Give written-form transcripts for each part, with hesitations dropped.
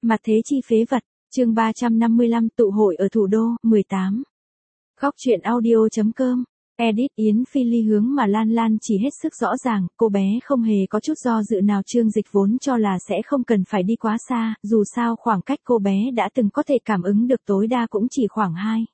Mặt thế chi phế vật, chương 355 tụ hội ở thủ đô, 18. Góc truyện audio.com, edit Yến Phi Ly hướng mà Lan Lan chỉ hết sức rõ ràng, cô bé không hề có chút do dự nào. Trương Dịch vốn cho là sẽ không cần phải đi quá xa, dù sao khoảng cách cô bé đã từng có thể cảm ứng được tối đa cũng chỉ khoảng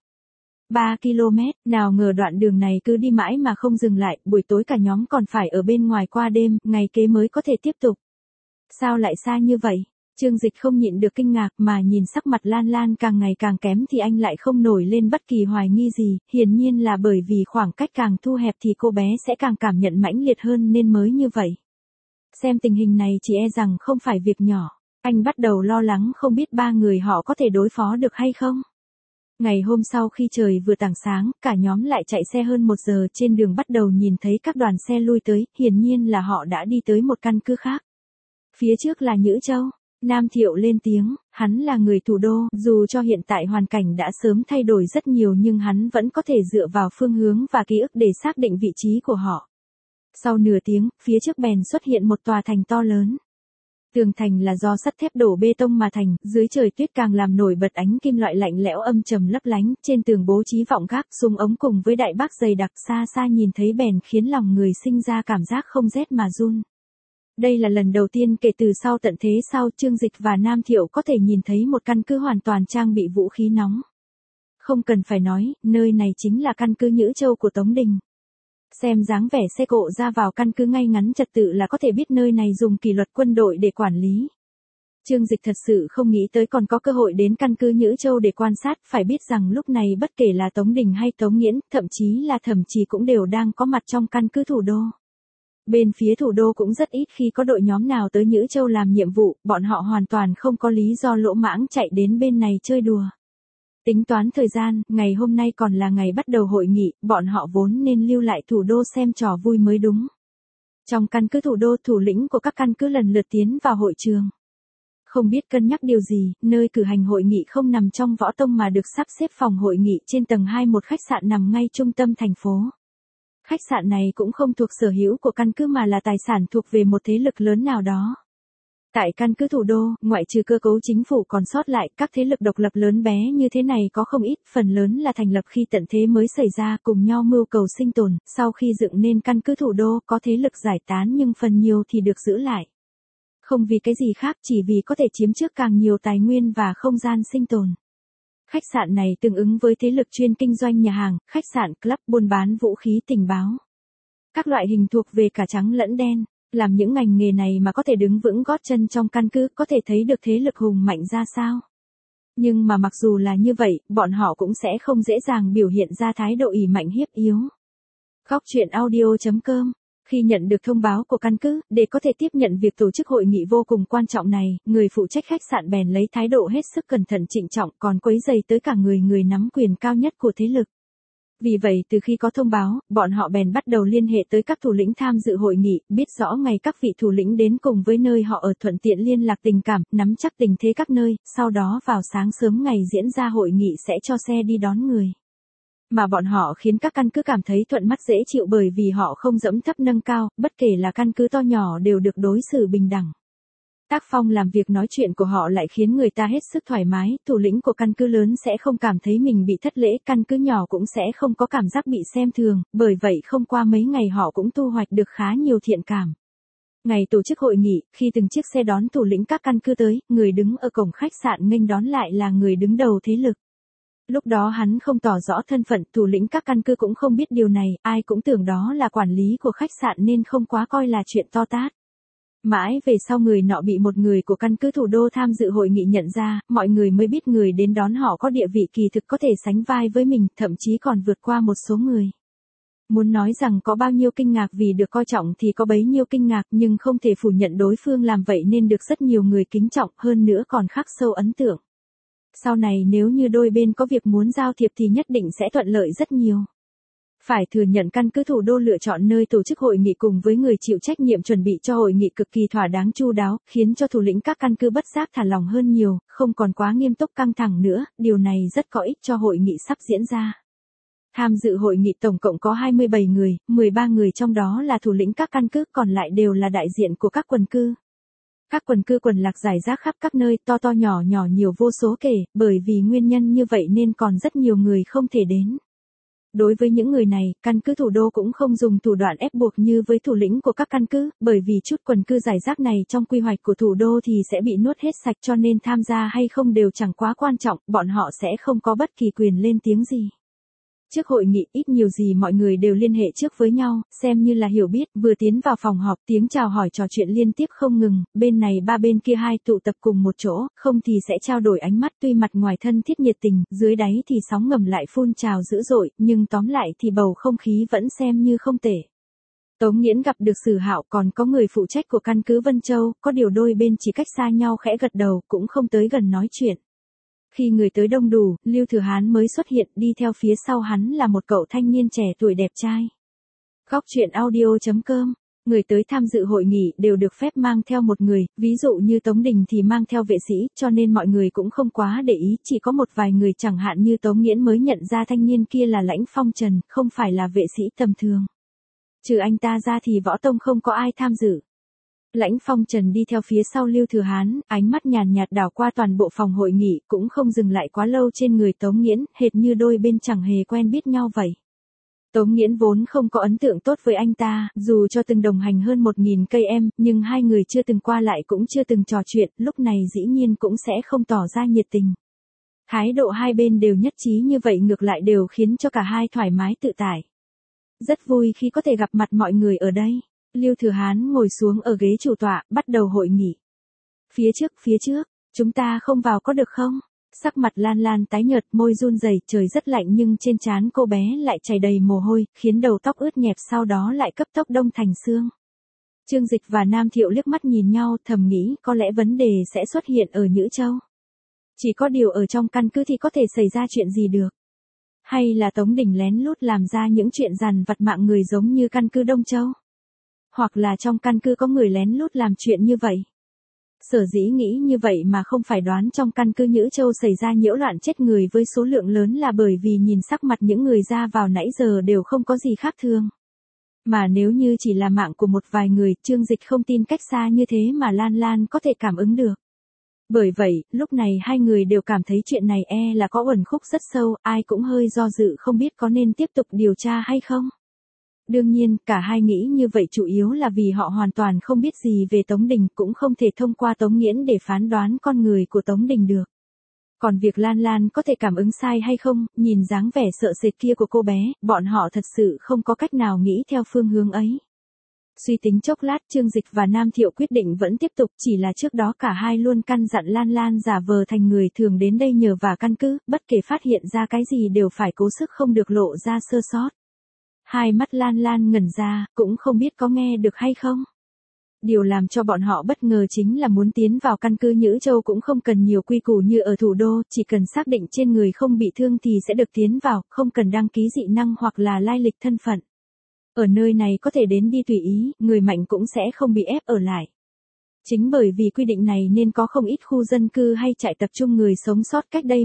3 km, nào ngờ đoạn đường này cứ đi mãi mà không dừng lại, buổi tối cả nhóm còn phải ở bên ngoài qua đêm, ngày kế mới có thể tiếp tục. Sao lại xa như vậy? Trương Dịch không nhịn được kinh ngạc mà nhìn sắc mặt Lan Lan càng ngày càng kém thì anh lại không nổi lên bất kỳ hoài nghi gì, hiển nhiên là bởi vì khoảng cách càng thu hẹp thì cô bé sẽ càng cảm nhận mãnh liệt hơn nên mới như vậy. Xem tình hình này chỉ e rằng không phải việc nhỏ, anh bắt đầu lo lắng không biết ba người họ có thể đối phó được hay không. Ngày hôm sau khi trời vừa tảng sáng, cả nhóm lại chạy xe hơn 1 giờ, trên đường bắt đầu nhìn thấy các đoàn xe lui tới, hiển nhiên là họ đã đi tới một căn cứ khác. Phía trước là Nhữ Châu. Nam Thiệu lên tiếng, hắn là người thủ đô, dù cho hiện tại hoàn cảnh đã sớm thay đổi rất nhiều nhưng hắn vẫn có thể dựa vào phương hướng và ký ức để xác định vị trí của họ. Sau nửa tiếng, phía trước bèn xuất hiện một tòa thành to lớn. Tường thành là do sắt thép đổ bê tông mà thành, dưới trời tuyết càng làm nổi bật ánh kim loại lạnh lẽo âm trầm lấp lánh, trên tường bố trí vọng gác, súng ống cùng với đại bác dày đặc, xa xa nhìn thấy bèn khiến lòng người sinh ra cảm giác không rét mà run. Đây là lần đầu tiên kể từ sau tận thế sau Trương Dịch và Nam Thiệu có thể nhìn thấy một căn cứ hoàn toàn trang bị vũ khí nóng. Không cần phải nói, nơi này chính là căn cứ Nhữ Châu của Tống Đình. Xem dáng vẻ xe cộ ra vào căn cứ ngay ngắn trật tự là có thể biết nơi này dùng kỷ luật quân đội để quản lý. Trương Dịch thật sự không nghĩ tới còn có cơ hội đến căn cứ Nhữ Châu để quan sát, phải biết rằng lúc này bất kể là Tống Đình hay Tống Nghiễn, thậm chí là Thẩm Trì cũng đều đang có mặt trong căn cứ thủ đô. Bên phía thủ đô cũng rất ít khi có đội nhóm nào tới Nhữ Châu làm nhiệm vụ, bọn họ hoàn toàn không có lý do lỗ mãng chạy đến bên này chơi đùa. Tính toán thời gian, ngày hôm nay còn là ngày bắt đầu hội nghị, bọn họ vốn nên lưu lại thủ đô xem trò vui mới đúng. Trong căn cứ thủ đô, thủ lĩnh của các căn cứ lần lượt tiến vào hội trường. Không biết cân nhắc điều gì, nơi cử hành hội nghị không nằm trong võ tông mà được sắp xếp phòng hội nghị trên tầng 2 một khách sạn nằm ngay trung tâm thành phố. Khách sạn này cũng không thuộc sở hữu của căn cứ mà là tài sản thuộc về một thế lực lớn nào đó. Tại căn cứ thủ đô, ngoại trừ cơ cấu chính phủ còn sót lại, các thế lực độc lập lớn bé như thế này có không ít, phần lớn là thành lập khi tận thế mới xảy ra, cùng nhau mưu cầu sinh tồn. Sau khi dựng nên căn cứ thủ đô, có thế lực giải tán nhưng phần nhiều thì được giữ lại. Không vì cái gì khác, chỉ vì có thể chiếm trước càng nhiều tài nguyên và không gian sinh tồn. Khách sạn này tương ứng với thế lực chuyên kinh doanh nhà hàng, khách sạn, club, buôn bán vũ khí, tình báo. Các loại hình thuộc về cả trắng lẫn đen. Làm những ngành nghề này mà có thể đứng vững gót chân trong căn cứ, có thể thấy được thế lực hùng mạnh ra sao. Nhưng mà mặc dù là như vậy, bọn họ cũng sẽ không dễ dàng biểu hiện ra thái độ ỷ mạnh hiếp yếu. Góc truyện audio.com. Khi nhận được thông báo của căn cứ, để có thể tiếp nhận việc tổ chức hội nghị vô cùng quan trọng này, người phụ trách khách sạn bèn lấy thái độ hết sức cẩn thận trịnh trọng, còn quấy rầy tới cả người nắm quyền cao nhất của thế lực. Vì vậy từ khi có thông báo, bọn họ bèn bắt đầu liên hệ tới các thủ lĩnh tham dự hội nghị, biết rõ ngày các vị thủ lĩnh đến cùng với nơi họ ở, thuận tiện liên lạc tình cảm, nắm chắc tình thế các nơi, sau đó vào sáng sớm ngày diễn ra hội nghị sẽ cho xe đi đón người. Mà bọn họ khiến các căn cứ cảm thấy thuận mắt dễ chịu bởi vì họ không dẫm thấp nâng cao, bất kể là căn cứ to nhỏ đều được đối xử bình đẳng. Tác phong làm việc nói chuyện của họ lại khiến người ta hết sức thoải mái, thủ lĩnh của căn cứ lớn sẽ không cảm thấy mình bị thất lễ, căn cứ nhỏ cũng sẽ không có cảm giác bị xem thường, bởi vậy không qua mấy ngày họ cũng thu hoạch được khá nhiều thiện cảm. Ngày tổ chức hội nghị, khi từng chiếc xe đón thủ lĩnh các căn cứ tới, người đứng ở cổng khách sạn nghênh đón lại là người đứng đầu thế lực. Lúc đó hắn không tỏ rõ thân phận, thủ lĩnh các căn cứ cũng không biết điều này, ai cũng tưởng đó là quản lý của khách sạn nên không quá coi là chuyện to tát. Mãi về sau người nọ bị một người của căn cứ thủ đô tham dự hội nghị nhận ra, mọi người mới biết người đến đón họ có địa vị kỳ thực có thể sánh vai với mình, thậm chí còn vượt qua một số người. Muốn nói rằng có bao nhiêu kinh ngạc vì được coi trọng thì có bấy nhiêu kinh ngạc, nhưng không thể phủ nhận đối phương làm vậy nên được rất nhiều người kính trọng, hơn nữa còn khắc sâu ấn tượng. Sau này nếu như đôi bên có việc muốn giao thiệp thì nhất định sẽ thuận lợi rất nhiều. Phải thừa nhận căn cứ thủ đô lựa chọn nơi tổ chức hội nghị cùng với người chịu trách nhiệm chuẩn bị cho hội nghị cực kỳ thỏa đáng chu đáo, khiến cho thủ lĩnh các căn cứ bất giác thả lỏng hơn nhiều, không còn quá nghiêm túc căng thẳng nữa, điều này rất có ích cho hội nghị sắp diễn ra. Tham dự hội nghị tổng cộng có 27 người, 13 người trong đó là thủ lĩnh các căn cứ, còn lại đều là đại diện của các quần cư. Các quần cư quần lạc rải rác khắp các nơi, to to nhỏ nhỏ nhiều vô số kể, bởi vì nguyên nhân như vậy nên còn rất nhiều người không thể đến. Đối với những người này, căn cứ thủ đô cũng không dùng thủ đoạn ép buộc như với thủ lĩnh của các căn cứ, bởi vì chút quần cư rải rác này trong quy hoạch của thủ đô thì sẽ bị nuốt hết sạch, cho nên tham gia hay không đều chẳng quá quan trọng, bọn họ sẽ không có bất kỳ quyền lên tiếng gì. Trước hội nghị, ít nhiều gì mọi người đều liên hệ trước với nhau, xem như là hiểu biết, vừa tiến vào phòng họp, tiếng chào hỏi trò chuyện liên tiếp không ngừng, bên này ba bên kia hai tụ tập cùng một chỗ, không thì sẽ trao đổi ánh mắt, tuy mặt ngoài thân thiết nhiệt tình, dưới đáy thì sóng ngầm lại phun trào dữ dội, nhưng tóm lại thì bầu không khí vẫn xem như không tệ. Tống Nghiễn gặp được Sử Hạo, còn có người phụ trách của căn cứ Vân Châu, có điều đôi bên chỉ cách xa nhau khẽ gật đầu, cũng không tới gần nói chuyện. Khi người tới đông đủ, Lưu Thừa Hán mới xuất hiện, đi theo phía sau hắn là một cậu thanh niên trẻ tuổi đẹp trai. Góc truyện audio.com. Người tới tham dự hội nghị đều được phép mang theo một người, ví dụ như Tống Đình thì mang theo vệ sĩ, cho nên mọi người cũng không quá để ý, chỉ có một vài người chẳng hạn như Tống Nghiễn mới nhận ra thanh niên kia là Lãnh Phong Trần, không phải là vệ sĩ tầm thường. Trừ anh ta ra thì võ tông không có ai tham dự. Lãnh Phong Trần đi theo phía sau Lưu Thừa Hán, ánh mắt nhàn nhạt đảo qua toàn bộ phòng hội nghị, cũng không dừng lại quá lâu trên người Tống Nghiễn, hệt như đôi bên chẳng hề quen biết nhau vậy. Tống Nghiễn vốn không có ấn tượng tốt với anh ta, dù cho từng đồng hành hơn 1000 cây em, nhưng hai người chưa từng qua lại cũng chưa từng trò chuyện, lúc này dĩ nhiên cũng sẽ không tỏ ra nhiệt tình. Thái độ hai bên đều nhất trí như vậy ngược lại đều khiến cho cả hai thoải mái tự tại. Rất vui khi có thể gặp mặt mọi người ở đây. Lưu Thừa Hán ngồi xuống ở ghế chủ tọa, bắt đầu hội nghị. Phía trước, chúng ta không vào có được không? Sắc mặt Lan Lan tái nhợt, môi run rẩy, trời rất lạnh nhưng trên trán cô bé lại chảy đầy mồ hôi, khiến đầu tóc ướt nhẹp sau đó lại cấp tốc đông thành xương. Trương Dịch và Nam Thiệu liếc mắt nhìn nhau, thầm nghĩ có lẽ vấn đề sẽ xuất hiện ở Nhữ Châu. Chỉ có điều ở trong căn cứ thì có thể xảy ra chuyện gì được? Hay là Tống Đình lén lút làm ra những chuyện dằn vặt mạng người giống như căn cứ Đông Châu? Hoặc là trong căn cứ có người lén lút làm chuyện như vậy. Sở dĩ nghĩ như vậy mà không phải đoán trong căn cứ Nhữ Châu xảy ra nhiễu loạn chết người với số lượng lớn là bởi vì nhìn sắc mặt những người ra vào nãy giờ đều không có gì khác thường. Mà nếu như chỉ là mạng của một vài người, Trương Dịch không tin cách xa như thế mà Lan Lan có thể cảm ứng được. Bởi vậy, lúc này hai người đều cảm thấy chuyện này là có uẩn khúc rất sâu, ai cũng hơi do dự không biết có nên tiếp tục điều tra hay không. Đương nhiên, cả hai nghĩ như vậy chủ yếu là vì họ hoàn toàn không biết gì về Tống Đình, cũng không thể thông qua Tống Nghiễn để phán đoán con người của Tống Đình được. Còn việc Lan Lan có thể cảm ứng sai hay không, nhìn dáng vẻ sợ sệt kia của cô bé, bọn họ thật sự không có cách nào nghĩ theo phương hướng ấy. Suy tính chốc lát, Trương Dịch và Nam Thiệu quyết định vẫn tiếp tục, chỉ là trước đó cả hai luôn căn dặn Lan Lan giả vờ thành người thường đến đây nhờ vả căn cứ, bất kể phát hiện ra cái gì đều phải cố sức không được lộ ra sơ sót. Hai mắt Lan Lan ngẩn ra, cũng không biết có nghe được hay không. Điều làm cho bọn họ bất ngờ chính là muốn tiến vào căn cứ Nhữ Châu cũng không cần nhiều quy củ như ở thủ đô, chỉ cần xác định trên người không bị thương thì sẽ được tiến vào, không cần đăng ký dị năng hoặc là lai lịch thân phận. Ở nơi này có thể đến đi tùy ý, người mạnh cũng sẽ không bị ép ở lại. Chính bởi vì quy định này nên có không ít khu dân cư hay trại tập trung người sống sót cách đây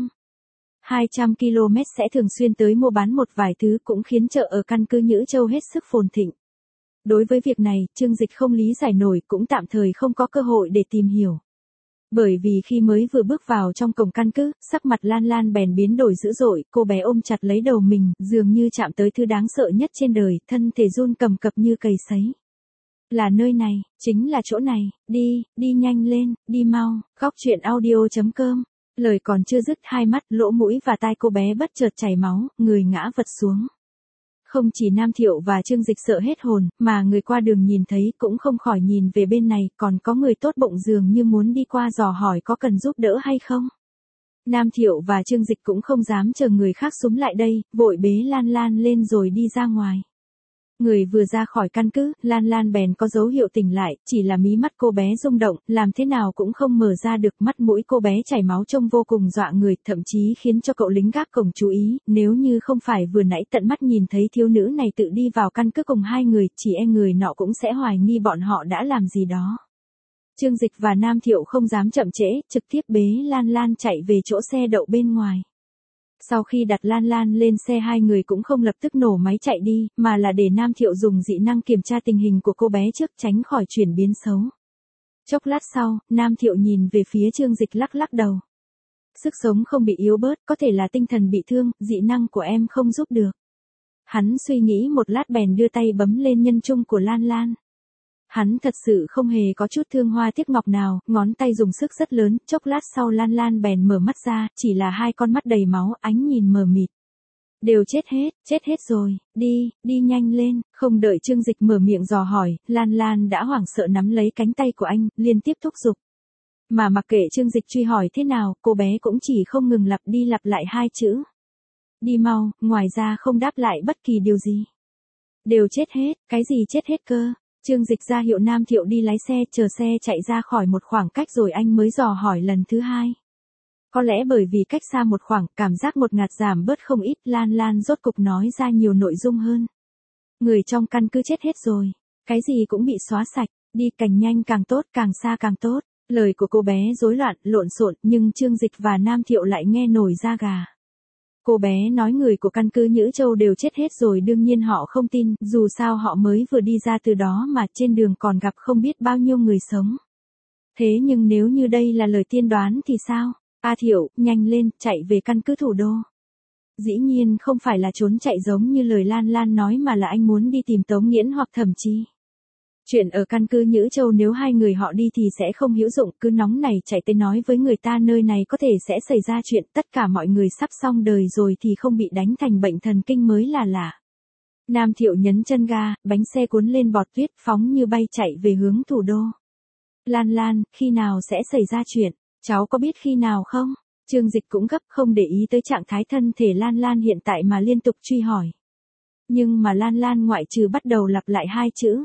100-200 km sẽ thường xuyên tới mua bán một vài thứ, cũng khiến chợ ở căn cứ Nhữ Châu hết sức phồn thịnh. Đối với việc này, Trương Dịch không lý giải nổi, cũng tạm thời không có cơ hội để tìm hiểu. Bởi vì khi mới vừa bước vào trong cổng căn cứ, sắc mặt Lan Lan bèn biến đổi dữ dội, cô bé ôm chặt lấy đầu mình, dường như chạm tới thứ đáng sợ nhất trên đời, thân thể run cầm cập như cầy sấy. Là nơi này, chính là chỗ này, đi nhanh lên, đi mau. Góc truyện audio.com. Lời còn chưa dứt, hai mắt, lỗ mũi và tai cô bé bất chợt chảy máu, người ngã vật xuống. Không chỉ Nam Thiệu và Trương Dịch sợ hết hồn, mà người qua đường nhìn thấy cũng không khỏi nhìn về bên này, còn có người tốt bụng dường như muốn đi qua dò hỏi có cần giúp đỡ hay không. Nam Thiệu và Trương Dịch cũng không dám chờ người khác xúm lại đây, vội bế Lan Lan lên rồi đi ra ngoài. Người vừa ra khỏi căn cứ, Lan Lan bèn có dấu hiệu tỉnh lại, chỉ là mí mắt cô bé rung động, làm thế nào cũng không mở ra được, mắt mũi cô bé chảy máu trông vô cùng dọa người, thậm chí khiến cho cậu lính gác cổng chú ý, nếu như không phải vừa nãy tận mắt nhìn thấy thiếu nữ này tự đi vào căn cứ cùng hai người, chỉ người nọ cũng sẽ hoài nghi bọn họ đã làm gì đó. Trương Dịch và Nam Thiệu không dám chậm trễ, trực tiếp bế Lan Lan chạy về chỗ xe đậu bên ngoài. Sau khi đặt Lan Lan lên xe, hai người cũng không lập tức nổ máy chạy đi, mà là để Nam Thiệu dùng dị năng kiểm tra tình hình của cô bé trước, tránh khỏi chuyển biến xấu. Chốc lát sau, Nam Thiệu nhìn về phía Trương Dịch lắc lắc đầu. Sức sống không bị yếu bớt, có thể là tinh thần bị thương, dị năng của em không giúp được. Hắn suy nghĩ một lát bèn đưa tay bấm lên nhân trung của Lan Lan. Hắn thật sự không hề có chút thương hoa tiếc ngọc nào, ngón tay dùng sức rất lớn, chốc lát sau Lan Lan bèn mở mắt ra, chỉ là hai con mắt đầy máu, ánh nhìn mờ mịt. Đều chết hết rồi, đi nhanh lên, không đợi Trương Dịch mở miệng dò hỏi, Lan Lan đã hoảng sợ nắm lấy cánh tay của anh, liên tiếp thúc giục. Mà mặc kệ Trương Dịch truy hỏi thế nào, cô bé cũng chỉ không ngừng lặp đi lặp lại hai chữ. Đi mau, ngoài ra không đáp lại bất kỳ điều gì. Đều chết hết, cái gì chết hết cơ? Trương Dịch ra hiệu Nam Thiệu đi lái xe, chờ xe chạy ra khỏi một khoảng cách rồi anh mới dò hỏi lần thứ hai. Có lẽ bởi vì cách xa một khoảng, cảm giác một ngạt giảm bớt không ít, Lan Lan rốt cục nói ra nhiều nội dung hơn. Người trong căn cứ chết hết rồi, cái gì cũng bị xóa sạch, đi càng nhanh càng tốt, càng xa càng tốt. Lời của cô bé rối loạn, lộn xộn, nhưng Trương Dịch và Nam Thiệu lại nghe nổi da gà. Cô bé nói người của căn cứ Nhữ Châu đều chết hết rồi, đương nhiên họ không tin, dù sao họ mới vừa đi ra từ đó mà trên đường còn gặp không biết bao nhiêu người sống. Thế nhưng nếu như đây là lời tiên đoán thì sao? A Thiệu, nhanh lên, chạy về căn cứ thủ đô. Dĩ nhiên không phải là trốn chạy giống như lời Lan Lan nói mà là anh muốn đi tìm Tống Nghiễn hoặc Thẩm Chi. Chuyện ở căn cứ Nhữ Châu nếu hai người họ đi thì sẽ không hữu dụng, cứ nóng này chạy tới nói với người ta nơi này có thể sẽ xảy ra chuyện, tất cả mọi người sắp xong đời rồi thì không bị đánh thành bệnh thần kinh mới là lạ. Nam Thiệu nhấn chân ga, bánh xe cuốn lên bọt tuyết phóng như bay chạy về hướng thủ đô. Lan Lan, khi nào sẽ xảy ra chuyện, cháu có biết khi nào không? Trương Dịch cũng gấp không để ý tới trạng thái thân thể Lan Lan hiện tại mà liên tục truy hỏi. Nhưng mà Lan Lan ngoại trừ bắt đầu lặp lại hai chữ.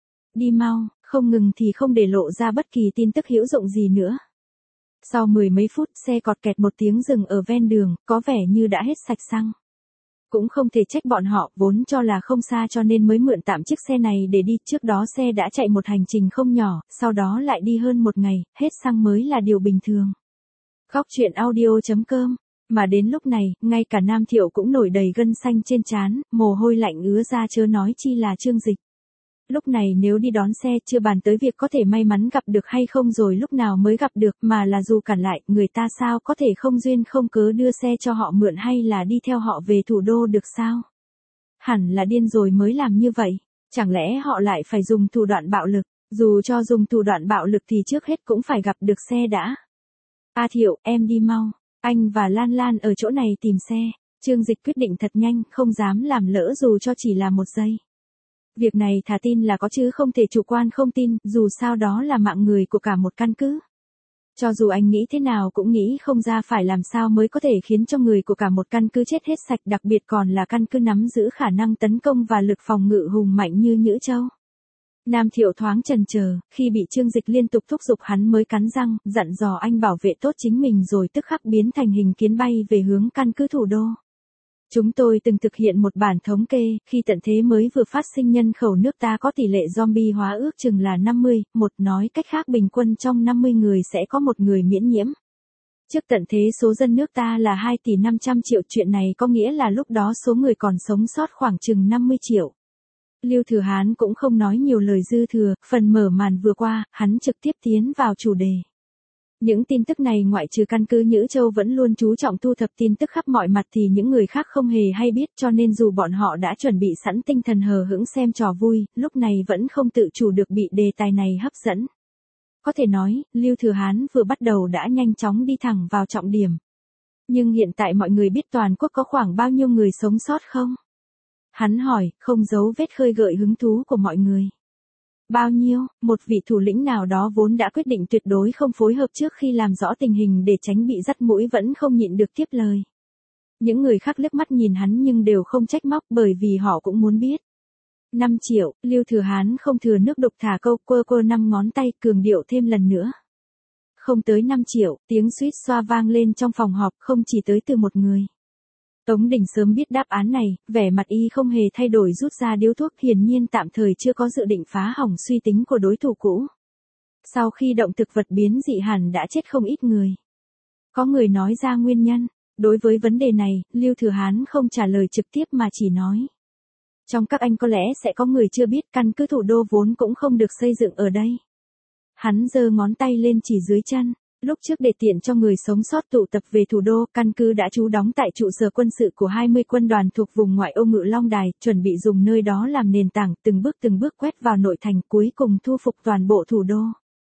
Đi mau, không ngừng thì không để lộ ra bất kỳ tin tức hữu dụng gì nữa. Sau mười mấy phút, xe cọt kẹt một tiếng dừng ở ven đường, có vẻ như đã hết sạch xăng. Cũng không thể trách bọn họ, vốn cho là không xa cho nên mới mượn tạm chiếc xe này để đi, trước đó xe đã chạy một hành trình không nhỏ, sau đó lại đi hơn một ngày, hết xăng mới là điều bình thường. Góc truyện audio.com. Mà đến lúc này, ngay cả Nam Thiệu cũng nổi đầy gân xanh trên trán, mồ hôi lạnh ứa ra chớ nói chi là Trương Dịch. Lúc này nếu đi đón xe chưa bàn tới việc có thể may mắn gặp được hay không rồi lúc nào mới gặp được, mà là dù cản lại, người ta sao có thể không duyên không cớ đưa xe cho họ mượn hay là đi theo họ về thủ đô được sao? Hẳn là điên rồi mới làm như vậy, chẳng lẽ họ lại phải dùng thủ đoạn bạo lực, dù cho dùng thủ đoạn bạo lực thì trước hết cũng phải gặp được xe đã. A Thiệu, em đi mau, anh và Lan Lan ở chỗ này tìm xe. Trương Dịch quyết định thật nhanh, không dám làm lỡ dù cho chỉ là một giây. Việc này thà tin là có chứ không thể chủ quan không tin, dù sao đó là mạng người của cả một căn cứ. Cho dù anh nghĩ thế nào cũng nghĩ không ra phải làm sao mới có thể khiến cho người của cả một căn cứ chết hết sạch, đặc biệt còn là căn cứ nắm giữ khả năng tấn công và lực phòng ngự hùng mạnh như Nhữ Châu. Nam Thiệu thoáng chần chờ, khi bị Trương Dịch liên tục thúc giục hắn mới cắn răng, dặn dò anh bảo vệ tốt chính mình rồi tức khắc biến thành hình kiến bay về hướng căn cứ thủ đô. Chúng tôi từng thực hiện một bản thống kê, khi tận thế mới vừa phát sinh nhân khẩu nước ta có tỷ lệ zombie hóa ước chừng là 50, nói cách khác bình quân trong 50 người sẽ có một người miễn nhiễm. Trước tận thế số dân nước ta là 2 tỷ 500 triệu, chuyện này có nghĩa là lúc đó số người còn sống sót khoảng chừng 50 triệu. Lưu Thừa Hán cũng không nói nhiều lời dư thừa, phần mở màn vừa qua, hắn trực tiếp tiến vào chủ đề. Những tin tức này ngoại trừ căn cứ Nhữ Châu vẫn luôn chú trọng thu thập tin tức khắp mọi mặt thì những người khác không hề hay biết, cho nên dù bọn họ đã chuẩn bị sẵn tinh thần hờ hững xem trò vui, lúc này vẫn không tự chủ được bị đề tài này hấp dẫn. Có thể nói, Lưu Thừa Hán vừa bắt đầu đã nhanh chóng đi thẳng vào trọng điểm. Nhưng hiện tại mọi người biết toàn quốc có khoảng bao nhiêu người sống sót không? Hắn hỏi, không giấu vết khơi gợi hứng thú của mọi người. Bao nhiêu, một vị thủ lĩnh nào đó vốn đã quyết định tuyệt đối không phối hợp trước khi làm rõ tình hình để tránh bị dắt mũi vẫn không nhịn được tiếp lời. Những người khác liếc mắt nhìn hắn nhưng đều không trách móc bởi vì họ cũng muốn biết. 5 triệu, Lưu Thừa Hán không thừa nước đục thả câu, quơ 5 ngón tay cường điệu thêm lần nữa. Không tới 5 triệu, tiếng suýt xoa vang lên trong phòng họp không chỉ tới từ một người. Tống Đình sớm biết đáp án này, vẻ mặt y không hề thay đổi rút ra điếu thuốc, hiển nhiên tạm thời chưa có dự định phá hỏng suy tính của đối thủ cũ. Sau khi động thực vật biến dị hẳn đã chết không ít người. Có người nói ra nguyên nhân, đối với vấn đề này, Lưu Thừa Hán không trả lời trực tiếp mà chỉ nói. Trong các anh có lẽ sẽ có người chưa biết căn cứ thủ đô vốn cũng không được xây dựng ở đây. Hắn giơ ngón tay lên chỉ dưới chân. Lúc trước để tiện cho người sống sót tụ tập về thủ đô, căn cứ đã trú đóng tại trụ sở quân sự của 20 quân đoàn thuộc vùng ngoại ô Ngự Long Đài, chuẩn bị dùng nơi đó làm nền tảng, từng bước quét vào nội thành, cuối cùng thu phục toàn bộ thủ đô.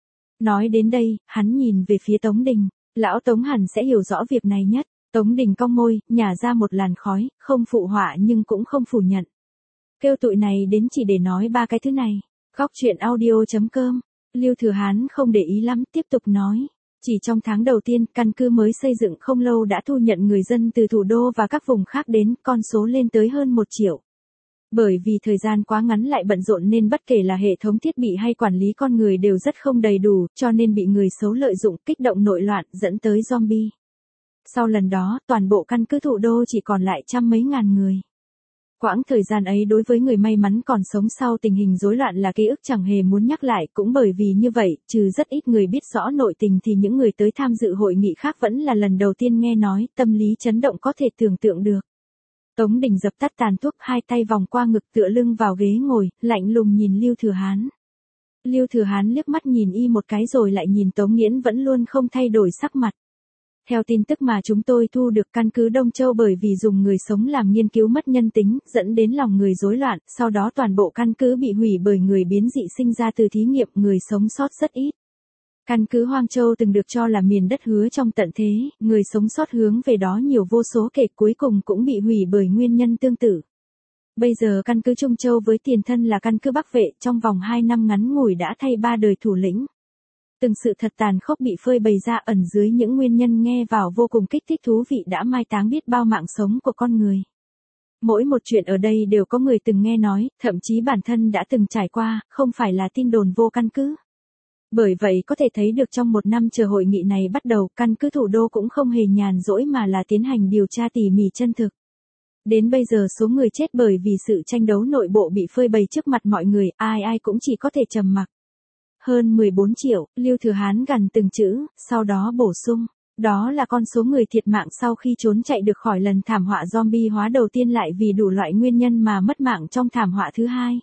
Nói đến đây, hắn nhìn về phía Tống Đình. Lão Tống hẳn sẽ hiểu rõ việc này nhất. Tống Đình cong môi, nhả ra một làn khói, không phụ họa nhưng cũng không phủ nhận. Kêu tụi này đến chỉ để nói ba cái thứ này. Góc truyện audio.com. Lưu Thừa Hán không để ý lắm, tiếp tục nói. Chỉ trong tháng đầu tiên, căn cứ mới xây dựng không lâu đã thu nhận người dân từ thủ đô và các vùng khác đến, con số lên tới hơn 1 triệu. Bởi vì thời gian quá ngắn lại bận rộn nên bất kể là hệ thống thiết bị hay quản lý con người đều rất không đầy đủ, cho nên bị người xấu lợi dụng, kích động nội loạn, dẫn tới zombie. Sau lần đó, toàn bộ căn cứ thủ đô chỉ còn lại trăm mấy ngàn người. Quãng thời gian ấy đối với người may mắn còn sống sau tình hình rối loạn là ký ức chẳng hề muốn nhắc lại, cũng bởi vì như vậy, trừ rất ít người biết rõ nội tình thì những người tới tham dự hội nghị khác vẫn là lần đầu tiên nghe nói, tâm lý chấn động có thể tưởng tượng được. Tống Đình dập tắt tàn thuốc, hai tay vòng qua ngực tựa lưng vào ghế ngồi, lạnh lùng nhìn Lưu Thừa Hán. Lưu Thừa Hán liếc mắt nhìn y một cái rồi lại nhìn Tống Nghiễn vẫn luôn không thay đổi sắc mặt. Theo tin tức mà chúng tôi thu được, căn cứ Đông Châu bởi vì dùng người sống làm nghiên cứu mất nhân tính, dẫn đến lòng người rối loạn, sau đó toàn bộ căn cứ bị hủy bởi người biến dị sinh ra từ thí nghiệm, người sống sót rất ít. Căn cứ Hoang Châu từng được cho là miền đất hứa trong tận thế, người sống sót hướng về đó nhiều vô số kể, cuối cùng cũng bị hủy bởi nguyên nhân tương tự. Bây giờ căn cứ Trung Châu với tiền thân là căn cứ Bắc Vệ, trong vòng 2 năm ngắn ngủi đã thay 3 đời thủ lĩnh. Từng sự thật tàn khốc bị phơi bày ra ẩn dưới những nguyên nhân nghe vào vô cùng kích thích thú vị đã mai táng biết bao mạng sống của con người. Mỗi một chuyện ở đây đều có người từng nghe nói, thậm chí bản thân đã từng trải qua, không phải là tin đồn vô căn cứ. Bởi vậy có thể thấy được trong 1 năm chờ hội nghị này bắt đầu, căn cứ thủ đô cũng không hề nhàn rỗi mà là tiến hành điều tra tỉ mỉ chân thực. Đến bây giờ số người chết bởi vì sự tranh đấu nội bộ bị phơi bày trước mặt mọi người, ai cũng chỉ có thể trầm mặc. Hơn 14 triệu, Lưu Thừa Hán gằn từng chữ, sau đó bổ sung. Đó là con số người thiệt mạng sau khi trốn chạy được khỏi lần thảm họa zombie hóa đầu tiên lại vì đủ loại nguyên nhân mà mất mạng trong thảm họa thứ hai.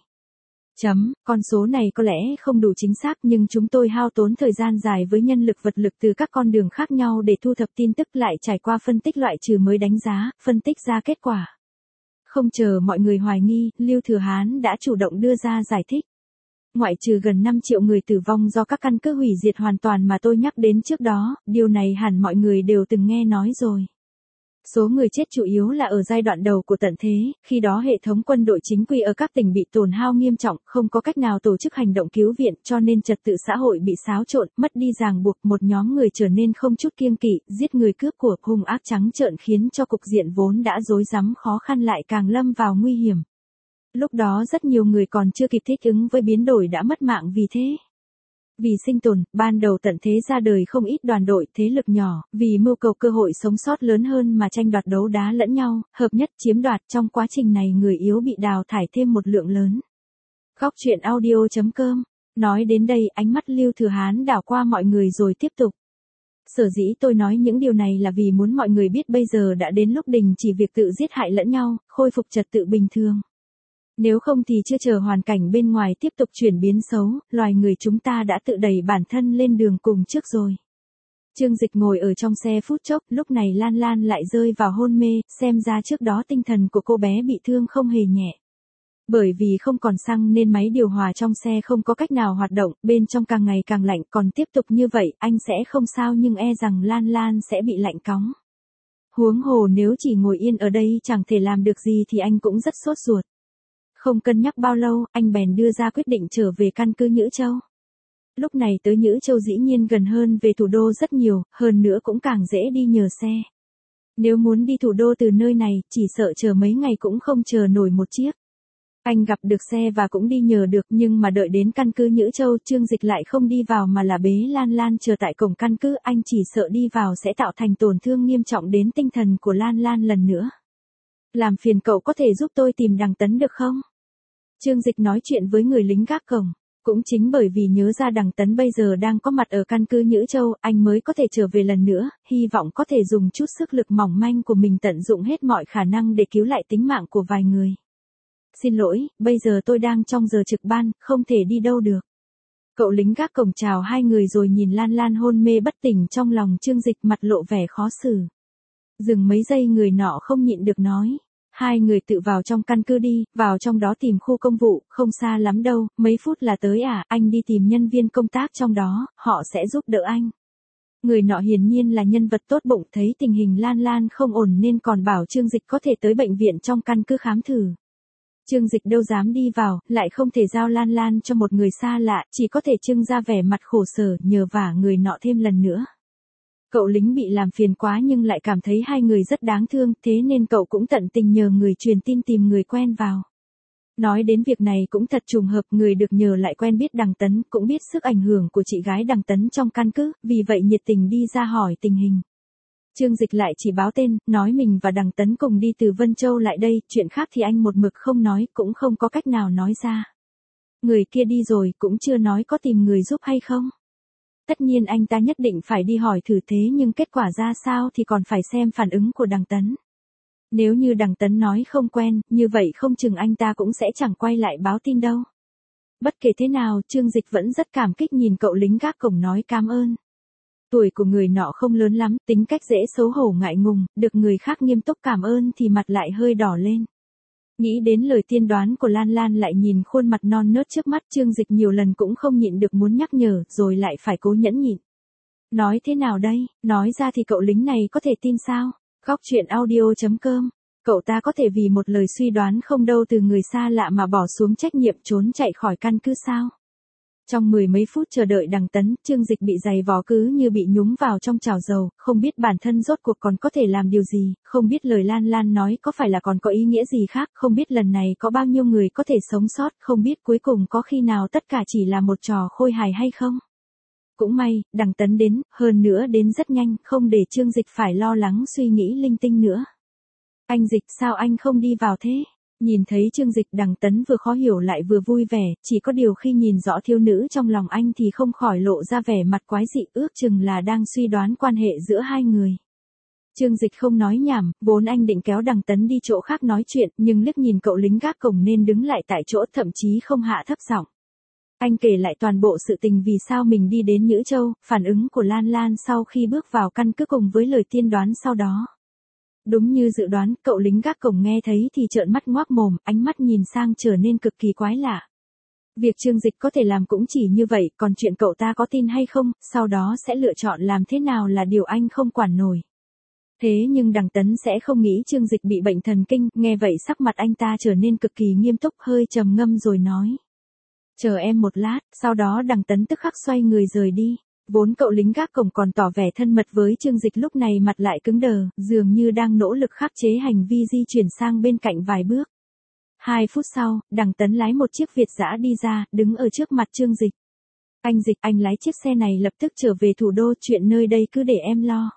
Con số này có lẽ không đủ chính xác nhưng chúng tôi hao tốn thời gian dài với nhân lực vật lực từ các con đường khác nhau để thu thập tin tức lại trải qua phân tích loại trừ mới đánh giá, phân tích ra kết quả. Không chờ mọi người hoài nghi, Lưu Thừa Hán đã chủ động đưa ra giải thích. Ngoại trừ gần 5 triệu người tử vong do các căn cứ hủy diệt hoàn toàn mà tôi nhắc đến trước đó, điều này hẳn mọi người đều từng nghe nói rồi. Số người chết chủ yếu là ở giai đoạn đầu của tận thế, khi đó hệ thống quân đội chính quy ở các tỉnh bị tổn hao nghiêm trọng, không có cách nào tổ chức hành động cứu viện cho nên trật tự xã hội bị xáo trộn, mất đi ràng buộc, một nhóm người trở nên không chút kiêng kỵ, giết người cướp của, hung ác trắng trợn khiến cho cục diện vốn đã rối rắm khó khăn lại càng lâm vào nguy hiểm. Lúc đó rất nhiều người còn chưa kịp thích ứng với biến đổi đã mất mạng vì thế. Vì sinh tồn, ban đầu tận thế ra đời không ít đoàn đội, thế lực nhỏ, vì mưu cầu cơ hội sống sót lớn hơn mà tranh đoạt đấu đá lẫn nhau, hợp nhất chiếm đoạt, trong quá trình này người yếu bị đào thải thêm một lượng lớn. Góc truyện audio.com. Nói đến đây, ánh mắt Lưu Thừa Hán đảo qua mọi người rồi tiếp tục. Sở dĩ tôi nói những điều này là vì muốn mọi người biết bây giờ đã đến lúc đình chỉ việc tự giết hại lẫn nhau, khôi phục trật tự bình thường. Nếu không thì chưa chờ hoàn cảnh bên ngoài tiếp tục chuyển biến xấu, loài người chúng ta đã tự đẩy bản thân lên đường cùng trước rồi. Trương Dịch ngồi ở trong xe phút chốc, lúc này Lan Lan lại rơi vào hôn mê, xem ra trước đó tinh thần của cô bé bị thương không hề nhẹ. Bởi vì không còn xăng nên máy điều hòa trong xe không có cách nào hoạt động, bên trong càng ngày càng lạnh, còn tiếp tục như vậy, anh sẽ không sao nhưng e rằng Lan Lan sẽ bị lạnh cóng. Huống hồ nếu chỉ ngồi yên ở đây chẳng thể làm được gì thì anh cũng rất sốt ruột. Không cân nhắc bao lâu, anh bèn đưa ra quyết định trở về căn cứ Nhữ Châu. Lúc này tới Nhữ Châu dĩ nhiên gần hơn về thủ đô rất nhiều, hơn nữa cũng càng dễ đi nhờ xe. Nếu muốn đi thủ đô từ nơi này, chỉ sợ chờ mấy ngày cũng không chờ nổi một chiếc. Anh gặp được xe và cũng đi nhờ được nhưng mà đợi đến căn cứ Nhữ Châu, Trương Dịch lại không đi vào mà là bế Lan Lan chờ tại cổng căn cứ, anh chỉ sợ đi vào sẽ tạo thành tổn thương nghiêm trọng đến tinh thần của Lan Lan lần nữa. Làm phiền cậu có thể giúp tôi tìm Đằng Tấn được không? Trương Dịch nói chuyện với người lính gác cổng. Cũng chính bởi vì nhớ ra Đằng Tấn bây giờ đang có mặt ở căn cứ Nhữ Châu, anh mới có thể trở về lần nữa, hy vọng có thể dùng chút sức lực mỏng manh của mình tận dụng hết mọi khả năng để cứu lại tính mạng của vài người. Xin lỗi, bây giờ tôi đang trong giờ trực ban, không thể đi đâu được. Cậu lính gác cổng chào hai người rồi nhìn Lan Lan hôn mê bất tỉnh trong lòng Trương Dịch, mặt lộ vẻ khó xử. Dừng mấy giây người nọ không nhịn được nói. Hai người tự vào trong căn cứ đi, vào trong đó tìm khu công vụ, không xa lắm đâu, mấy phút là tới à, anh đi tìm nhân viên công tác trong đó, họ sẽ giúp đỡ anh. Người nọ hiển nhiên là nhân vật tốt bụng, thấy tình hình Lan Lan không ổn nên còn bảo Trương Dịch có thể tới bệnh viện trong căn cứ khám thử. Trương Dịch đâu dám đi vào, lại không thể giao Lan Lan cho một người xa lạ, chỉ có thể trưng ra vẻ mặt khổ sở, nhờ vả người nọ thêm lần nữa. Cậu lính bị làm phiền quá nhưng lại cảm thấy hai người rất đáng thương, thế nên cậu cũng tận tình nhờ người truyền tin tìm người quen vào. Nói đến việc này cũng thật trùng hợp, người được nhờ lại quen biết Đằng Tấn, cũng biết sức ảnh hưởng của chị gái Đằng Tấn trong căn cứ, vì vậy nhiệt tình đi ra hỏi tình hình. Trương Dịch lại chỉ báo tên, nói mình và Đằng Tấn cùng đi từ Vân Châu lại đây, chuyện khác thì anh một mực không nói, cũng không có cách nào nói ra. Người kia đi rồi, cũng chưa nói có tìm người giúp hay không. Tất nhiên anh ta nhất định phải đi hỏi thử, thế nhưng kết quả ra sao thì còn phải xem phản ứng của Đằng Tấn. Nếu như Đằng Tấn nói không quen, như vậy không chừng anh ta cũng sẽ chẳng quay lại báo tin đâu. Bất kể thế nào, Trương Dịch vẫn rất cảm kích nhìn cậu lính gác cổng nói cảm ơn. Tuổi của người nọ không lớn lắm, tính cách dễ xấu hổ ngại ngùng, được người khác nghiêm túc cảm ơn thì mặt lại hơi đỏ lên. Nghĩ đến lời tiên đoán của Lan Lan, lại nhìn khuôn mặt non nớt trước mắt, Trương Dịch nhiều lần cũng không nhịn được muốn nhắc nhở, rồi lại phải cố nhẫn nhịn. Nói thế nào đây, nói ra thì cậu lính này có thể tin sao? Góc truyện audio.com. Cậu ta có thể vì một lời suy đoán không đâu từ người xa lạ mà bỏ xuống trách nhiệm trốn chạy khỏi căn cứ sao? Trong mười mấy phút chờ đợi Đằng Tấn, Trương Dịch bị giày vò cứ như bị nhúng vào trong chảo dầu, không biết bản thân rốt cuộc còn có thể làm điều gì, không biết lời Lan Lan nói có phải là còn có ý nghĩa gì khác, không biết lần này có bao nhiêu người có thể sống sót, không biết cuối cùng có khi nào tất cả chỉ là một trò khôi hài hay không. Cũng may, Đằng Tấn đến, hơn nữa đến rất nhanh, không để Trương Dịch phải lo lắng suy nghĩ linh tinh nữa. Anh Dịch, sao anh không đi vào thế? Nhìn thấy Trương Dịch, Đằng Tấn vừa khó hiểu lại vừa vui vẻ, chỉ có điều khi nhìn rõ thiếu nữ trong lòng anh thì không khỏi lộ ra vẻ mặt quái dị, ước chừng là đang suy đoán quan hệ giữa hai người. Trương Dịch không nói nhảm, vốn anh định kéo Đằng Tấn đi chỗ khác nói chuyện, nhưng liếc nhìn cậu lính gác cổng nên đứng lại tại chỗ, thậm chí không hạ thấp giọng. Anh kể lại toàn bộ sự tình vì sao mình đi đến Nhữ Châu, phản ứng của Lan Lan sau khi bước vào căn cứ cùng với lời tiên đoán sau đó. Đúng như dự đoán, cậu lính gác cổng nghe thấy thì trợn mắt ngoác mồm, ánh mắt nhìn sang trở nên cực kỳ quái lạ. Việc Trương Dịch có thể làm cũng chỉ như vậy, còn chuyện cậu ta có tin hay không, sau đó sẽ lựa chọn làm thế nào là điều anh không quản nổi. Thế nhưng Đằng Tấn sẽ không nghĩ Trương Dịch bị bệnh thần kinh, nghe vậy sắc mặt anh ta trở nên cực kỳ nghiêm túc, hơi trầm ngâm rồi nói. Chờ em một lát, sau đó Đằng Tấn tức khắc xoay người rời đi. Vốn cậu lính gác cổng còn tỏ vẻ thân mật với Trương Dịch, lúc này mặt lại cứng đờ, dường như đang nỗ lực khắc chế hành vi di chuyển sang bên cạnh vài bước. 2 phút sau, Đằng Tấn lái một chiếc Việt dã đi ra, đứng ở trước mặt Trương Dịch. Anh Dịch, anh lái chiếc xe này lập tức trở về thủ đô, chuyện nơi đây cứ để em lo.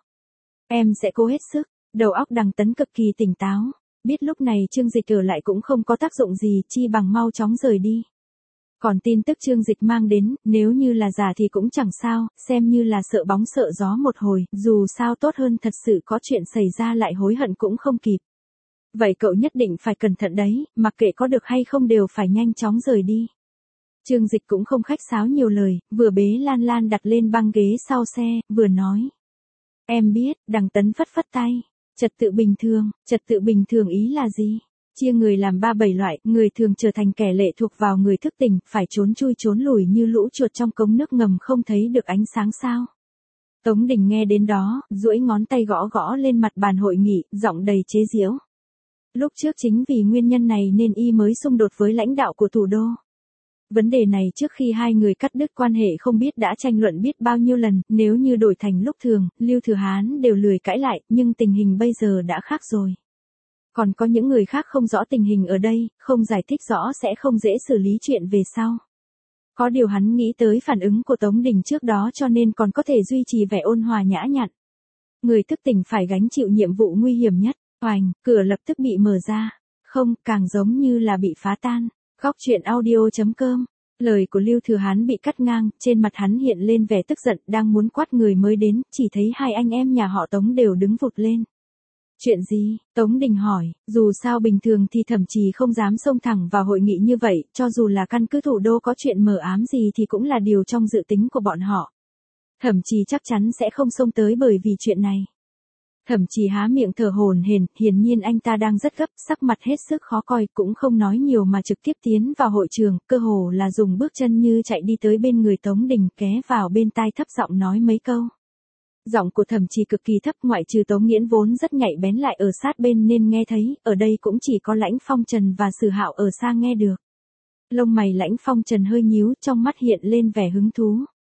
Em sẽ cố hết sức. Đầu óc Đằng Tấn cực kỳ tỉnh táo, biết lúc này Trương Dịch ở lại cũng không có tác dụng gì, chi bằng mau chóng rời đi. Còn tin tức Trương Dịch mang đến, nếu như là giả thì cũng chẳng sao, xem như là sợ bóng sợ gió một hồi, dù sao tốt hơn thật sự có chuyện xảy ra lại hối hận cũng không kịp. Vậy cậu nhất định phải cẩn thận đấy, mặc kệ có được hay không đều phải nhanh chóng rời đi. Trương Dịch cũng không khách sáo nhiều lời, vừa bế Lan Lan đặt lên băng ghế sau xe, vừa nói. Em biết, Đằng Tấn phất phất tay. Trật tự bình thường ý là gì? Chia người làm 3-7 loại, người thường trở thành kẻ lệ thuộc vào người thức tỉnh, phải trốn chui trốn lùi như lũ chuột trong cống nước ngầm không thấy được ánh sáng sao. Tống Đình nghe đến đó, duỗi ngón tay gõ gõ lên mặt bàn hội nghị, giọng đầy chế giễu. Lúc trước chính vì nguyên nhân này nên y mới xung đột với lãnh đạo của thủ đô. Vấn đề này trước khi hai người cắt đứt quan hệ không biết đã tranh luận biết bao nhiêu lần, nếu như đổi thành lúc thường, Lưu Thừa Hán đều lười cãi lại, nhưng tình hình bây giờ đã khác rồi. Còn có những người khác không rõ tình hình ở đây, không giải thích rõ sẽ không dễ xử lý chuyện về sau. Có điều hắn nghĩ tới phản ứng của Tống Đình trước đó cho nên còn có thể duy trì vẻ ôn hòa nhã nhặn. Người thức tỉnh phải gánh chịu nhiệm vụ nguy hiểm nhất. Oành, cửa lập tức bị mở ra. Không, càng giống như là bị phá tan. Góc truyện audio.com. Lời của Lưu Thừa Hán bị cắt ngang, trên mặt hắn hiện lên vẻ tức giận, đang muốn quát người mới đến, chỉ thấy hai anh em nhà họ Tống đều đứng vụt lên. Chuyện gì? Tống Đình hỏi, dù sao bình thường thì thậm chí không dám xông thẳng vào hội nghị như vậy, cho dù là căn cứ thủ đô có chuyện mờ ám gì thì cũng là điều trong dự tính của bọn họ. Thậm chí chắc chắn sẽ không xông tới bởi vì chuyện này. Thậm chí há miệng thở hổn hển, hiển nhiên anh ta đang rất gấp, sắc mặt hết sức khó coi, cũng không nói nhiều mà trực tiếp tiến vào hội trường, cơ hồ là dùng bước chân như chạy đi tới bên người Tống Đình, ghé vào bên tai thấp giọng nói mấy câu. Giọng của Thẩm Trì cực kỳ thấp, ngoại trừ Tống Nghiễn vốn rất nhạy bén lại ở sát bên nên nghe thấy, ở đây cũng chỉ có Lãnh Phong Trần và Sử Hạo ở xa nghe được. Lông mày Lãnh Phong Trần hơi nhíu, trong mắt hiện lên vẻ hứng thú.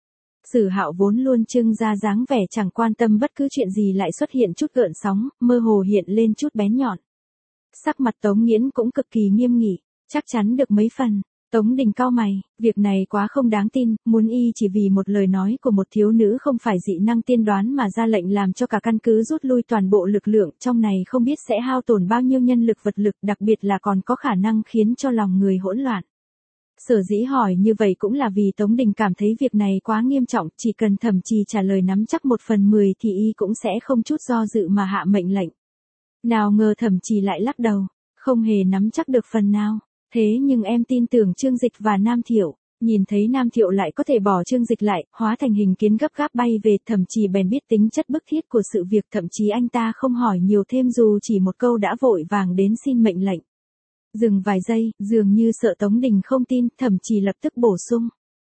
Sử Hạo vốn luôn trưng ra dáng vẻ chẳng quan tâm bất cứ chuyện gì lại xuất hiện chút gợn sóng, mơ hồ hiện lên chút bén nhọn. Sắc mặt Tống Nghiễn cũng cực kỳ nghiêm nghị, chắc chắn được mấy phần. Tống Đình cau mày, việc này quá không đáng tin, muốn y chỉ vì một lời nói của một thiếu nữ không phải dị năng tiên đoán mà ra lệnh làm cho cả căn cứ rút lui toàn bộ lực lượng, trong này không biết sẽ hao tổn bao nhiêu nhân lực vật lực, đặc biệt là còn có khả năng khiến cho lòng người hỗn loạn. Sở dĩ hỏi như vậy cũng là vì Tống Đình cảm thấy việc này quá nghiêm trọng, chỉ cần Thẩm Trì trả lời nắm chắc 1/10 thì y cũng sẽ không chút do dự mà hạ mệnh lệnh. Nào ngờ Thẩm Trì lại lắc đầu, không hề nắm chắc được phần nào. Thế nhưng em tin tưởng Trương Dịch và Nam Thiệu. Nhìn thấy Nam Thiệu lại có thể bỏ Trương Dịch lại, hóa thành hình kiến gấp gáp bay về, Thẩm Trì bèn biết tính chất bức thiết của sự việc, thậm chí anh ta không hỏi nhiều thêm dù chỉ một câu đã vội vàng đến xin mệnh lệnh. Dừng vài giây, dường như sợ Tống Đình không tin, Thẩm Trì lập tức bổ sung.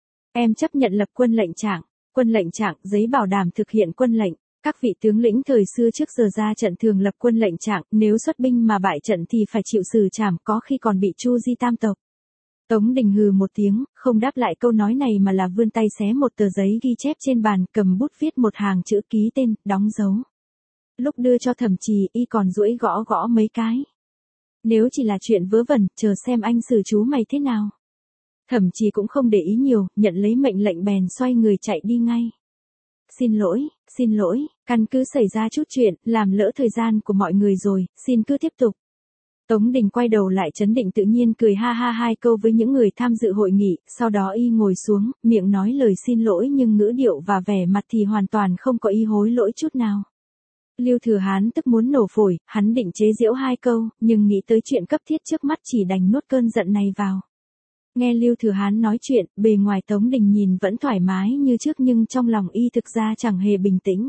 Em chấp nhận lập quân lệnh trạng, giấy bảo đảm thực hiện quân lệnh. Các vị tướng lĩnh thời xưa trước giờ ra trận thường lập quân lệnh trạng, nếu xuất binh mà bại trận thì phải chịu xử trảm, có khi còn bị chu di tam tộc. Tống Đình hừ một tiếng, không đáp lại câu nói này mà là vươn tay xé một tờ giấy ghi chép trên bàn, cầm bút viết một hàng chữ ký tên, đóng dấu. Lúc đưa cho Thẩm Trì, y còn duỗi gõ gõ mấy cái. Nếu chỉ là chuyện vớ vẩn, chờ xem anh xử chú mày thế nào. Thẩm Trì cũng không để ý nhiều, nhận lấy mệnh lệnh bèn xoay người chạy đi ngay. Xin lỗi, căn cứ xảy ra chút chuyện, làm lỡ thời gian của mọi người rồi, xin cứ tiếp tục. Tống Đình quay đầu lại trấn định tự nhiên cười ha ha hai câu với những người tham dự hội nghị, sau đó y ngồi xuống, miệng nói lời xin lỗi nhưng ngữ điệu và vẻ mặt thì hoàn toàn không có ý hối lỗi chút nào. Lưu Thừa Hán tức muốn nổ phổi, hắn định chế giễu hai câu, nhưng nghĩ tới chuyện cấp thiết trước mắt chỉ đành nuốt cơn giận này vào. Nghe Lưu Thừa Hán nói chuyện, bề ngoài Tống Đình nhìn vẫn thoải mái như trước nhưng trong lòng y thực ra chẳng hề bình tĩnh.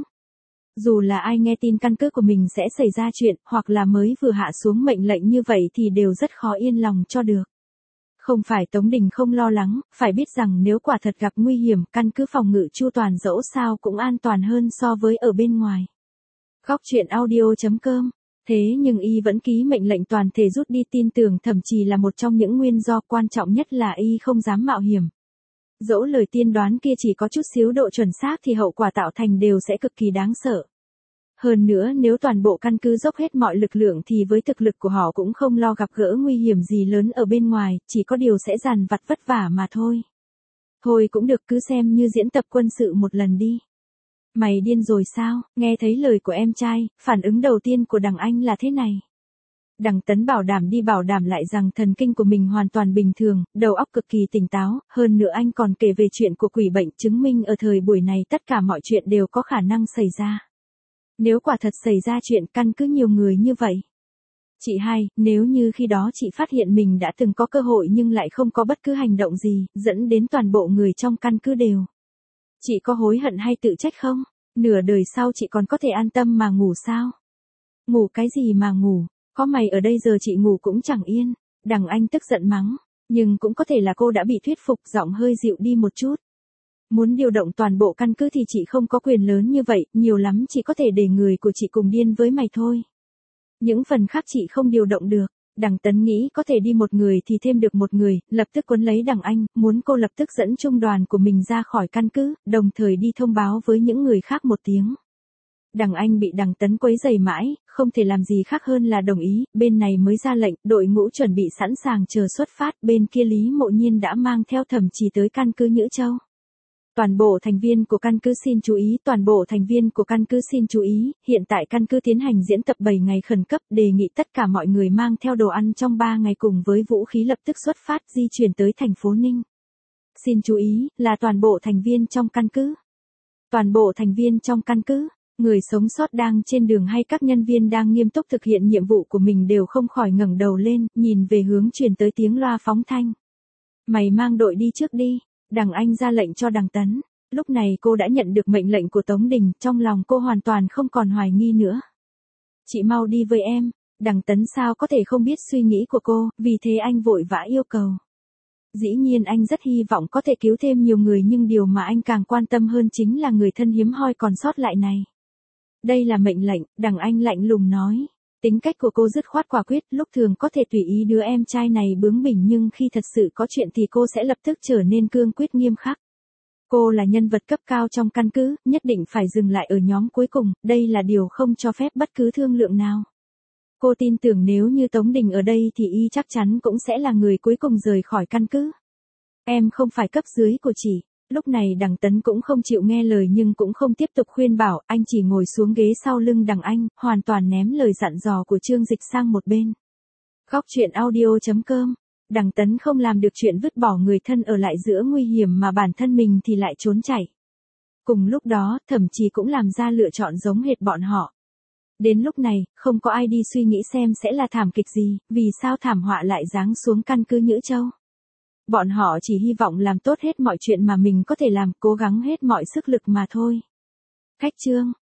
Dù là ai nghe tin căn cứ của mình sẽ xảy ra chuyện, hoặc là mới vừa hạ xuống mệnh lệnh như vậy thì đều rất khó yên lòng cho được. Không phải Tống Đình không lo lắng, phải biết rằng nếu quả thật gặp nguy hiểm, căn cứ phòng ngự chu toàn dẫu sao cũng an toàn hơn so với ở bên ngoài. Góc truyện audio.com. Thế nhưng y vẫn ký mệnh lệnh toàn thể rút đi, tin tưởng Thẩm Trì là một trong những nguyên do quan trọng nhất là y không dám mạo hiểm. Dẫu lời tiên đoán kia chỉ có chút xíu độ chuẩn xác thì hậu quả tạo thành đều sẽ cực kỳ đáng sợ. Hơn nữa nếu toàn bộ căn cứ dốc hết mọi lực lượng thì với thực lực của họ cũng không lo gặp gỡ nguy hiểm gì lớn ở bên ngoài, chỉ có điều sẽ dằn vặt vất vả mà thôi. Thôi cũng được, cứ xem như diễn tập quân sự một lần đi. Mày điên rồi sao? Nghe thấy lời của em trai, phản ứng đầu tiên của đằng Anh là thế này. Đằng Tấn bảo đảm lại rằng thần kinh của mình hoàn toàn bình thường, đầu óc cực kỳ tỉnh táo, hơn nữa anh còn kể về chuyện của quỷ bệnh, chứng minh ở thời buổi này tất cả mọi chuyện đều có khả năng xảy ra. Nếu quả thật xảy ra chuyện căn cứ nhiều người như vậy. Chị hai, nếu như khi đó chị phát hiện mình đã từng có cơ hội nhưng lại không có bất cứ hành động gì, dẫn đến toàn bộ người trong căn cứ đều. Chị có hối hận hay tự trách không? Nửa đời sau chị còn có thể an tâm mà ngủ sao? Ngủ cái gì mà ngủ? Có mày ở đây giờ chị ngủ cũng chẳng yên. Đằng Anh tức giận mắng. Nhưng cũng có thể là cô đã bị thuyết phục, giọng hơi dịu đi một chút. Muốn điều động toàn bộ căn cứ thì chị không có quyền lớn như vậy, nhiều lắm chỉ có thể để người của chị cùng điên với mày thôi. Những phần khác chị không điều động được. Đằng Tấn nghĩ có thể đi một người thì thêm được một người, lập tức quấn lấy đằng Anh, muốn cô lập tức dẫn trung đoàn của mình ra khỏi căn cứ, đồng thời đi thông báo với những người khác một tiếng. Đằng Anh bị đằng Tấn quấy rầy mãi, không thể làm gì khác hơn là đồng ý, bên này mới ra lệnh, đội ngũ chuẩn bị sẵn sàng chờ xuất phát, bên kia Lý Mộ Nhiên đã mang theo Thẩm Trì tới căn cứ Nhữ Châu. Toàn bộ thành viên của căn cứ xin chú ý, hiện tại căn cứ tiến hành diễn tập 7 ngày khẩn cấp, đề nghị tất cả mọi người mang theo đồ ăn trong 3 ngày cùng với vũ khí lập tức xuất phát di chuyển tới thành phố Ninh. Xin chú ý, là toàn bộ thành viên trong căn cứ. Toàn bộ thành viên trong căn cứ. Người sống sót đang trên đường hay các nhân viên đang nghiêm túc thực hiện nhiệm vụ của mình đều không khỏi ngẩng đầu lên, nhìn về hướng truyền tới tiếng loa phóng thanh. Mày mang đội đi trước đi, Đằng Anh ra lệnh cho Đằng Tấn. Lúc này cô đã nhận được mệnh lệnh của Tống Đình, trong lòng cô hoàn toàn không còn hoài nghi nữa. Chị mau đi với em, Đằng Tấn sao có thể không biết suy nghĩ của cô, vì thế anh vội vã yêu cầu. Dĩ nhiên anh rất hy vọng có thể cứu thêm nhiều người nhưng điều mà anh càng quan tâm hơn chính là người thân hiếm hoi còn sót lại này. Đây là mệnh lệnh, Đằng Anh lạnh lùng nói. Tính cách của cô dứt khoát quả quyết, lúc thường có thể tùy ý đứa em trai này bướng bỉnh nhưng khi thật sự có chuyện thì cô sẽ lập tức trở nên cương quyết nghiêm khắc. Cô là nhân vật cấp cao trong căn cứ, nhất định phải dừng lại ở nhóm cuối cùng, đây là điều không cho phép bất cứ thương lượng nào. Cô tin tưởng nếu như Tống Đình ở đây thì y chắc chắn cũng sẽ là người cuối cùng rời khỏi căn cứ. Em không phải cấp dưới của chị. Lúc này Đằng Tấn cũng không chịu nghe lời nhưng cũng không tiếp tục khuyên bảo, anh chỉ ngồi xuống ghế sau lưng Đằng Anh, hoàn toàn ném lời dặn dò của Trương Dịch sang một bên. Góc truyện audio.com. Đằng Tấn không làm được chuyện vứt bỏ người thân ở lại giữa nguy hiểm mà bản thân mình thì lại trốn chạy. Cùng lúc đó, Thẩm Trì cũng làm ra lựa chọn giống hệt bọn họ. Đến lúc này, không có ai đi suy nghĩ xem sẽ là thảm kịch gì, vì sao thảm họa lại giáng xuống căn cứ Nhữ Châu. Bọn họ chỉ hy vọng làm tốt hết mọi chuyện mà mình có thể làm, cố gắng hết mọi sức lực mà thôi. Khách trương.